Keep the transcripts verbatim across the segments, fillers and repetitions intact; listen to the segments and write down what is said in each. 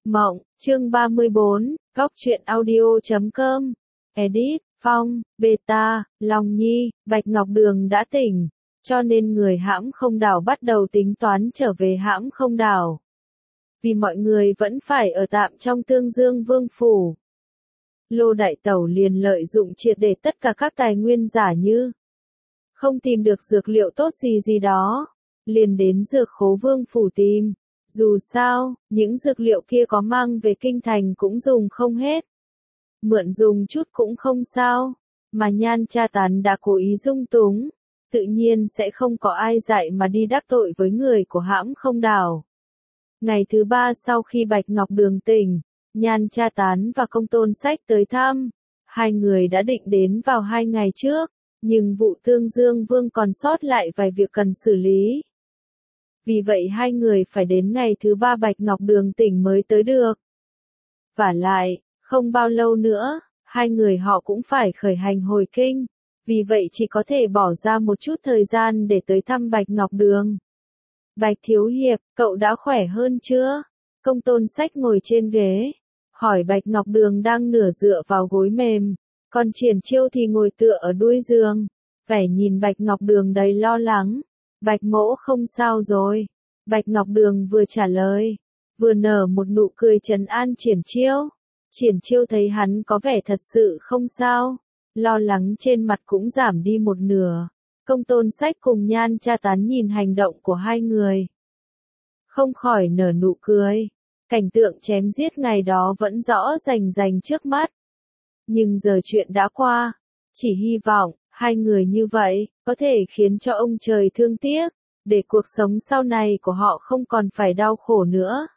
Mộng, chương ba mươi bốn, góc truyện audio.com, edit, Phong, Beta, Long Nhi, Bạch Ngọc Đường đã tỉnh, cho nên người hãm không đảo bắt đầu tính toán trở về hãm không đảo. Vì mọi người vẫn phải ở tạm trong Tương Dương Vương Phủ. Lô Đại Tẩu liền lợi dụng triệt để tất cả các tài nguyên giả như không tìm được dược liệu tốt gì gì đó, liền đến dược khố Vương Phủ tìm. Dù sao, những dược liệu kia có mang về kinh thành cũng dùng không hết. Mượn dùng chút cũng không sao, mà Nhan Cha Tán đã cố ý dung túng, tự nhiên sẽ không có ai dạy mà đi đắc tội với người của hãm không đảo. Ngày thứ ba sau khi Bạch Ngọc Đường tỉnh, Nhan Cha Tán và Công Tôn Sách tới thăm, hai người đã định đến vào hai ngày trước, nhưng vụ Tương Dương Vương còn sót lại vài việc cần xử lý. Vì vậy hai người phải đến ngày thứ ba Bạch Ngọc Đường tỉnh mới tới được. Vả lại, không bao lâu nữa, hai người họ cũng phải khởi hành hồi kinh, vì vậy chỉ có thể bỏ ra một chút thời gian để tới thăm Bạch Ngọc Đường. Bạch Thiếu Hiệp, cậu đã khỏe hơn chưa? Công Tôn Sách ngồi trên ghế, hỏi Bạch Ngọc Đường đang nửa dựa vào gối mềm, còn Triển Chiêu thì ngồi tựa ở đuôi giường, vẻ nhìn Bạch Ngọc Đường đầy lo lắng. Bạch mỗ không sao rồi. Bạch Ngọc Đường vừa trả lời, vừa nở một nụ cười trấn an Triển Chiêu. Triển Chiêu thấy hắn có vẻ thật sự không sao, lo lắng trên mặt cũng giảm đi một nửa. Công Tôn Sách cùng Nhan Cha Tán nhìn hành động của hai người, không khỏi nở nụ cười. Cảnh tượng chém giết ngày đó vẫn rõ rành rành trước mắt. Nhưng giờ chuyện đã qua, chỉ hy vọng hai người như vậy, có thể khiến cho ông trời thương tiếc, để cuộc sống sau này của họ không còn phải đau khổ nữa.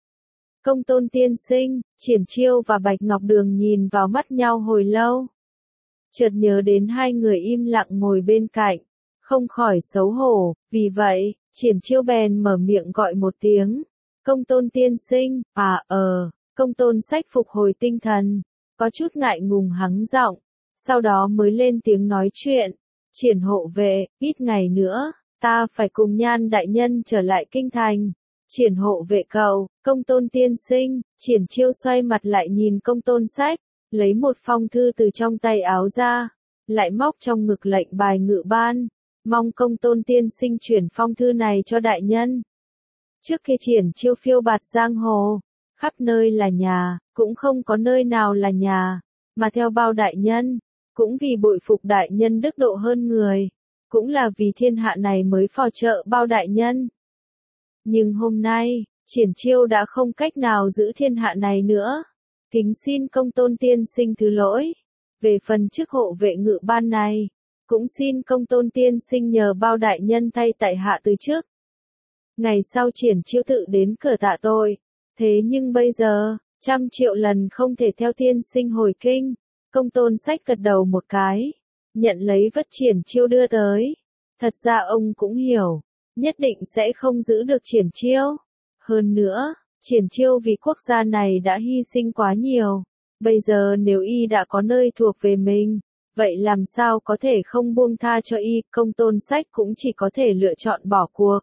Công Tôn tiên sinh, Triển Chiêu và Bạch Ngọc Đường nhìn vào mắt nhau hồi lâu. Chợt nhớ đến hai người im lặng ngồi bên cạnh, không khỏi xấu hổ, vì vậy, Triển Chiêu bèn mở miệng gọi một tiếng. Công Tôn tiên sinh, à ờ, Công Tôn Sách phục hồi tinh thần, có chút ngại ngùng hắng giọng. Sau đó mới lên tiếng nói chuyện. Triển hộ vệ, ít ngày nữa, ta phải cùng Nhan đại nhân trở lại kinh thành. Triển hộ vệ cậu, Công Tôn tiên sinh. Triển Chiêu xoay mặt lại nhìn Công Tôn Sách, lấy một phong thư từ trong tay áo ra, lại móc trong ngực lệnh bài ngự ban, mong Công Tôn tiên sinh chuyển phong thư này cho đại nhân. Trước khi Triển Chiêu phiêu bạt giang hồ, khắp nơi là nhà, cũng không có nơi nào là nhà, mà theo bao đại nhân, cũng vì bội phục đại nhân đức độ hơn người, cũng là vì thiên hạ này mới phò trợ bao đại nhân. Nhưng hôm nay, Triển Chiêu đã không cách nào giữ thiên hạ này nữa. Kính xin Công Tôn tiên sinh thứ lỗi. Về phần chức hộ vệ ngự ban này, cũng xin Công Tôn tiên sinh nhờ bao đại nhân thay tại hạ từ chức. Ngày sau Triển Chiêu tự đến cửa tạ tội. Thế nhưng bây giờ, trăm triệu lần không thể theo tiên sinh hồi kinh. Công Tôn Sách gật đầu một cái, nhận lấy vất Triển Chiêu đưa tới. Thật ra ông cũng hiểu, nhất định sẽ không giữ được Triển Chiêu. Hơn nữa, Triển Chiêu vì quốc gia này đã hy sinh quá nhiều. Bây giờ nếu y đã có nơi thuộc về mình, vậy làm sao có thể không buông tha cho y. Công Tôn Sách cũng chỉ có thể lựa chọn bỏ cuộc.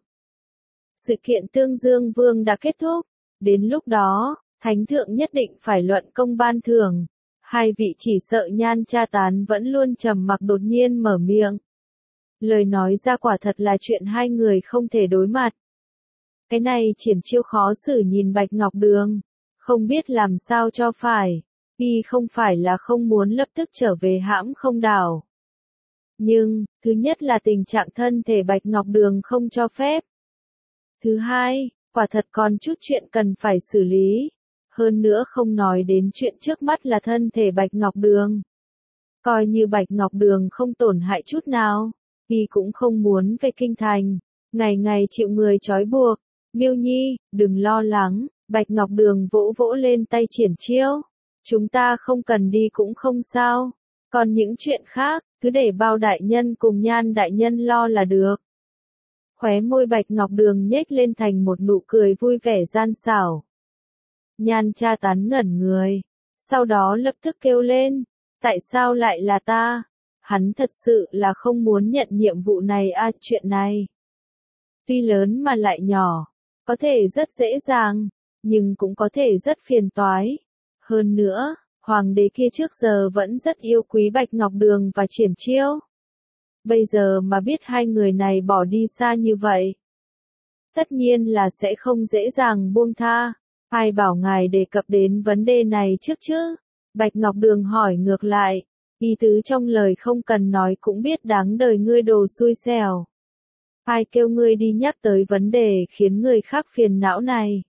Sự kiện Tương Dương Vương đã kết thúc. Đến lúc đó, Thánh Thượng nhất định phải luận công ban thưởng. Hai vị chỉ sợ Nhan Cha Tán vẫn luôn trầm mặc đột nhiên mở miệng. Lời nói ra quả thật là chuyện hai người không thể đối mặt. Cái này Triển Chiêu khó xử nhìn Bạch Ngọc Đường, không biết làm sao cho phải. Y không phải là không muốn lập tức trở về hãm không đảo. Nhưng, thứ nhất là tình trạng thân thể Bạch Ngọc Đường không cho phép. Thứ hai, quả thật còn chút chuyện cần phải xử lý. Hơn nữa không nói đến chuyện trước mắt là thân thể Bạch Ngọc Đường. Coi như Bạch Ngọc Đường không tổn hại chút nào, y cũng không muốn về kinh thành, ngày ngày chịu người trói buộc. Miêu Nhi, đừng lo lắng, Bạch Ngọc Đường vỗ vỗ lên tay Triển Chiêu. Chúng ta không cần đi cũng không sao, còn những chuyện khác, cứ để bao đại nhân cùng Nhan đại nhân lo là được. Khóe môi Bạch Ngọc Đường nhếch lên thành một nụ cười vui vẻ gian xảo. Nhan Cha Tán ngẩn người, sau đó lập tức kêu lên, tại sao lại là ta? Hắn thật sự là không muốn nhận nhiệm vụ này à, chuyện này tuy lớn mà lại nhỏ, có thể rất dễ dàng, nhưng cũng có thể rất phiền toái. Hơn nữa, hoàng đế kia trước giờ vẫn rất yêu quý Bạch Ngọc Đường và Triển Chiêu. Bây giờ mà biết hai người này bỏ đi xa như vậy, tất nhiên là sẽ không dễ dàng buông tha. Ai bảo ngài đề cập đến vấn đề này trước chứ? Bạch Ngọc Đường hỏi ngược lại, ý tứ trong lời không cần nói cũng biết đáng đời ngươi đồ xui xẻo. Ai kêu ngươi đi nhắc tới vấn đề khiến người khác phiền não này?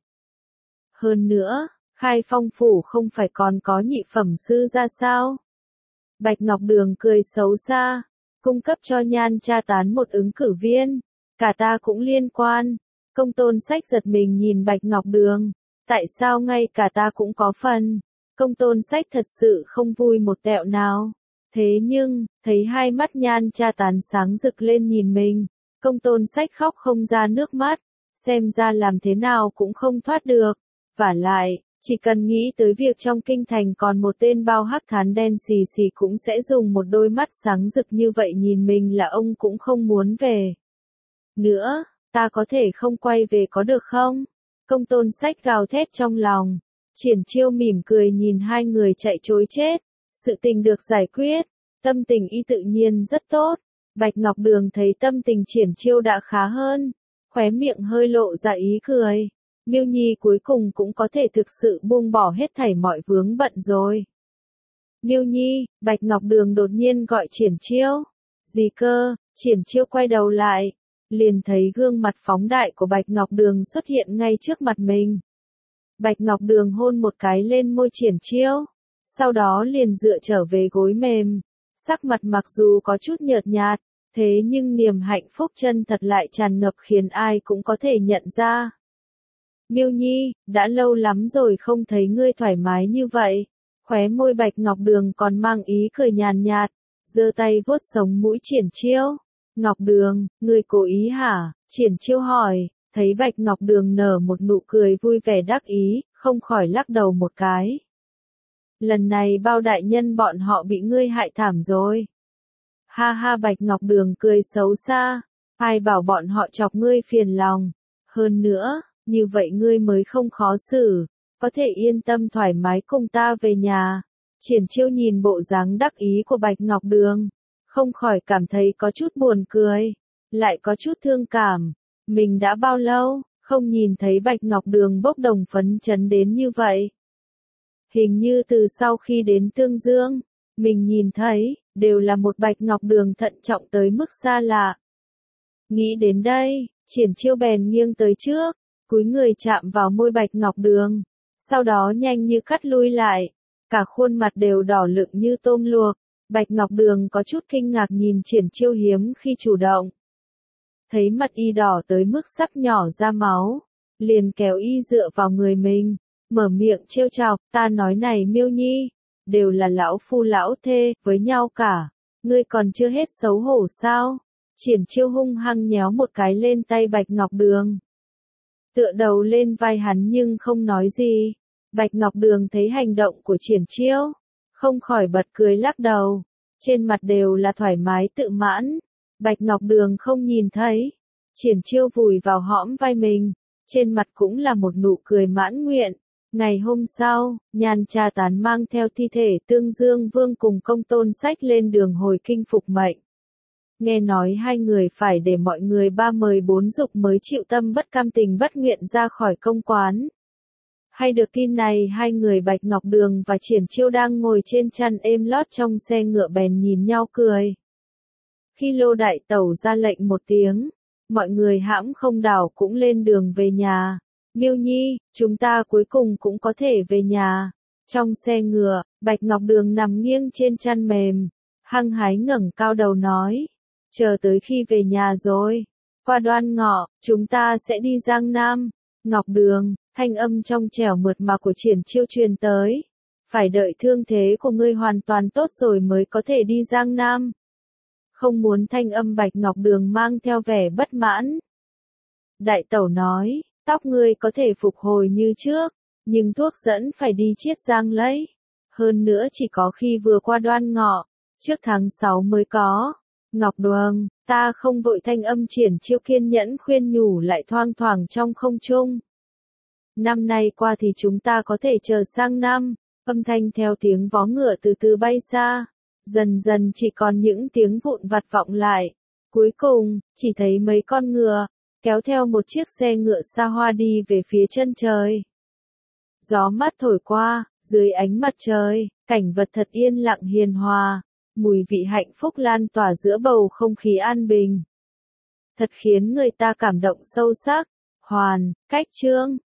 Hơn nữa, Khai Phong phủ không phải còn có nhị phẩm sư ra sao? Bạch Ngọc Đường cười xấu xa, cung cấp cho Nhan Cha Tán một ứng cử viên, cả ta cũng liên quan. Công Tôn Sách giật mình nhìn Bạch Ngọc Đường, tại sao ngay cả ta cũng có phần? Công Tôn Sách thật sự không vui một tẹo nào. Thế nhưng, thấy hai mắt Nhan Cha Tán sáng rực lên nhìn mình, Công Tôn Sách khóc không ra nước mắt, xem ra làm thế nào cũng không thoát được. Vả lại, chỉ cần nghĩ tới việc trong kinh thành còn một tên bao hắc thán đen xì xì cũng sẽ dùng một đôi mắt sáng rực như vậy nhìn mình là ông cũng không muốn về. Nữa, ta có thể không quay về có được không? Công Tôn Sách gào thét trong lòng. Triển Chiêu mỉm cười nhìn hai người chạy trối chết. Sự tình được giải quyết, tâm tình y tự nhiên rất tốt. Bạch Ngọc Đường thấy tâm tình Triển Chiêu đã khá hơn, khóe miệng hơi lộ ra ý cười. Miêu Nhi cuối cùng cũng có thể thực sự buông bỏ hết thảy mọi vướng bận rồi. Miêu Nhi, Bạch Ngọc Đường đột nhiên gọi Triển Chiêu. Gì cơ? Triển Chiêu quay đầu lại, liền thấy gương mặt phóng đại của Bạch Ngọc Đường xuất hiện ngay trước mặt mình. Bạch Ngọc Đường hôn một cái lên môi Triển Chiêu, sau đó liền dựa trở về gối mềm, sắc mặt mặc dù có chút nhợt nhạt, thế nhưng niềm hạnh phúc chân thật lại tràn ngập khiến ai cũng có thể nhận ra. Miêu Nhi, đã lâu lắm rồi không thấy ngươi thoải mái như vậy. Khóe môi Bạch Ngọc Đường còn mang ý cười nhàn nhạt, giơ tay vuốt sống mũi Triển Chiêu. Ngọc Đường, ngươi cố ý hả? Triển Chiêu hỏi, thấy Bạch Ngọc Đường nở một nụ cười vui vẻ đắc ý, không khỏi lắc đầu một cái. Lần này bao đại nhân bọn họ bị ngươi hại thảm rồi. Ha ha, Bạch Ngọc Đường cười xấu xa, ai bảo bọn họ chọc ngươi phiền lòng. Hơn nữa, như vậy ngươi mới không khó xử, có thể yên tâm thoải mái cùng ta về nhà. Triển Chiêu nhìn bộ dáng đắc ý của Bạch Ngọc Đường, không khỏi cảm thấy có chút buồn cười, lại có chút thương cảm. Mình đã bao lâu không nhìn thấy Bạch Ngọc Đường bốc đồng phấn chấn đến như vậy. Hình như từ sau khi đến Tương Dương, mình nhìn thấy, đều là một Bạch Ngọc Đường thận trọng tới mức xa lạ. Nghĩ đến đây, Triển Chiêu bèn nghiêng tới trước, cúi người chạm vào môi Bạch Ngọc Đường, sau đó nhanh như cắt lui lại, cả khuôn mặt đều đỏ lựng như tôm luộc. Bạch Ngọc Đường có chút kinh ngạc nhìn Triển Chiêu hiếm khi chủ động. Thấy mặt y đỏ tới mức sắp nhỏ ra máu, liền kéo y dựa vào người mình, mở miệng trêu chọc, ta nói này Miêu Nhi, đều là lão phu lão thê, với nhau cả, ngươi còn chưa hết xấu hổ sao? Triển Chiêu hung hăng nhéo một cái lên tay Bạch Ngọc Đường, tựa đầu lên vai hắn nhưng không nói gì. Bạch Ngọc Đường thấy hành động của Triển Chiêu, không khỏi bật cười lắc đầu, trên mặt đều là thoải mái tự mãn. Bạch Ngọc Đường không nhìn thấy, Triển Chiêu vùi vào hõm vai mình, trên mặt cũng là một nụ cười mãn nguyện. Ngày hôm sau, Nhan Cha Tán mang theo thi thể Tương Dương Vương cùng Công Tôn Sách lên đường hồi kinh phục mệnh. Nghe nói hai người phải để mọi người ba mời bốn dục mới chịu tâm bất cam tình bất nguyện ra khỏi công quán. Hay được tin này, hai người Bạch Ngọc Đường và Triển Chiêu đang ngồi trên chăn êm lót trong xe ngựa bèn nhìn nhau cười. Khi Lô Đại Tẩu ra lệnh một tiếng, mọi người hãm không đảo cũng lên đường về nhà. Miêu Nhi, chúng ta cuối cùng cũng có thể về nhà. Trong xe ngựa, Bạch Ngọc Đường nằm nghiêng trên chăn mềm, hăng hái ngẩng cao đầu nói, chờ tới khi về nhà rồi, qua Đoan Ngọ, chúng ta sẽ đi Giang Nam. Ngọc Đường, thanh âm trong trẻo mượt mà của Triển Chiêu truyền tới, phải đợi thương thế của ngươi hoàn toàn tốt rồi mới có thể đi Giang Nam. Không muốn thanh âm Bạch Ngọc Đường mang theo vẻ bất mãn. Đại Tẩu nói, tóc ngươi có thể phục hồi như trước, nhưng thuốc dẫn phải đi Chiết Giang lấy. Hơn nữa chỉ có khi vừa qua Đoan Ngọ, trước tháng sáu mới có. Ngọc Đường, ta không vội, thanh âm Triển Chiêu kiên nhẫn khuyên nhủ lại thoang thoảng trong không trung. Năm nay qua thì chúng ta có thể chờ sang năm. Âm thanh theo tiếng vó ngựa từ từ bay xa. Dần dần chỉ còn những tiếng vụn vặt vọng lại. Cuối cùng, chỉ thấy mấy con ngựa, kéo theo một chiếc xe ngựa xa hoa đi về phía chân trời. Gió mát thổi qua, dưới ánh mặt trời, cảnh vật thật yên lặng hiền hòa. Mùi vị hạnh phúc lan tỏa giữa bầu không khí an bình. Thật khiến người ta cảm động sâu sắc. Hoàn, Cách Chương